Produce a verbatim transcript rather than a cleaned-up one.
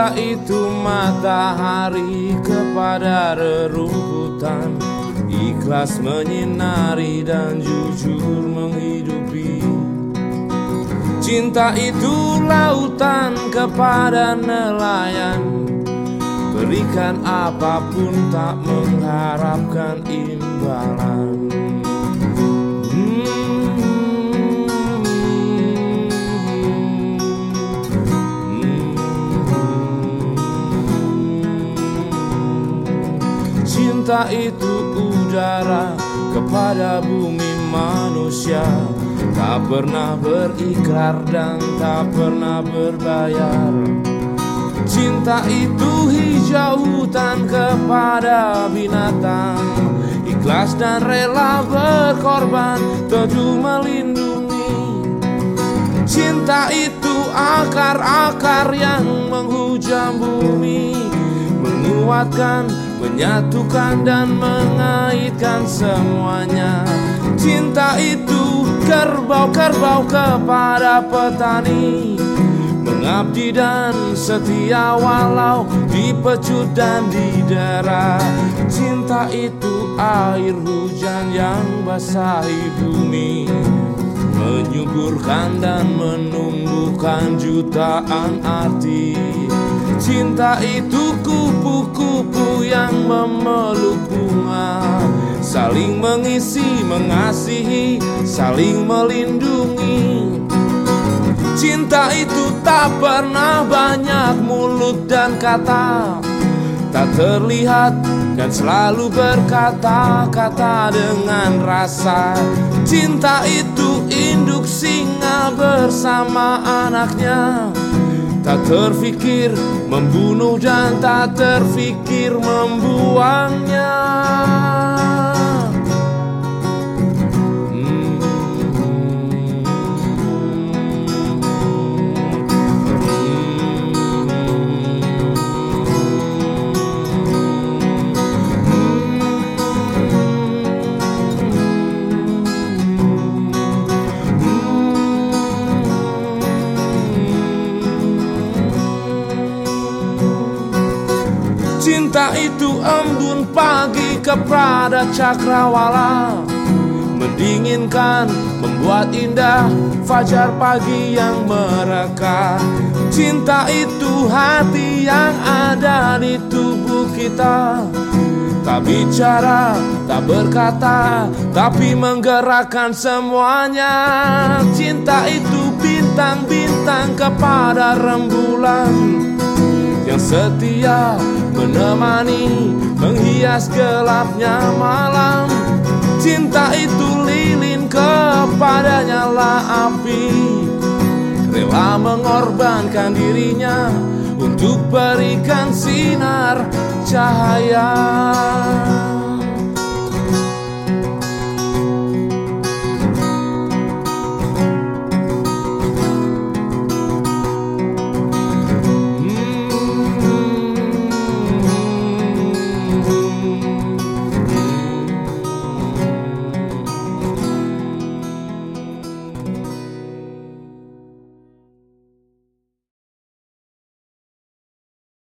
Cinta itu matahari kepada rerumputan, ikhlas menyinari dan jujur menghidupi. Cinta itu lautan kepada nelayan, berikan apapun tak mengharapkan imbalan. Cinta itu udara kepada bumi manusia, tak pernah berikrar dan tak pernah berbayar. Cinta itu hijau hutan kepada binatang, ikhlas dan rela berkorban teduh melindungi. Cinta itu akar-akar yang menghujam bumi, menguatkan, menyatukan dan mengaitkan semuanya. Cinta itu kerbau-kerbau kepada petani, mengabdi dan setia walau dipecut dan didera. Cinta itu air hujan yang basahi bumi, menyuburkan dan menumbuhkan jutaan arti. Cinta itu kupu-kupu yang memeluk bunga, saling mengisi, mengasihi, saling melindungi. Cinta itu tak pernah banyak mulut dan kata, tak terlihat dan selalu berkata-kata dengan rasa. Cinta itu induk singa bersama anaknya, tak terfikir membunuh dan tak terfikir membuangnya. Cinta itu embun pagi kepada cakrawala, mendinginkan, membuat indah fajar pagi yang mereka. Cinta itu hati yang ada di tubuh kita, tak bicara, tak berkata, tapi menggerakkan semuanya. Cinta itu bintang-bintang kepada rembulan, yang setia menemani, menghias gelapnya malam. Cinta itu lilin kepada nyala api, rela mengorbankan dirinya untuk berikan sinar cahaya.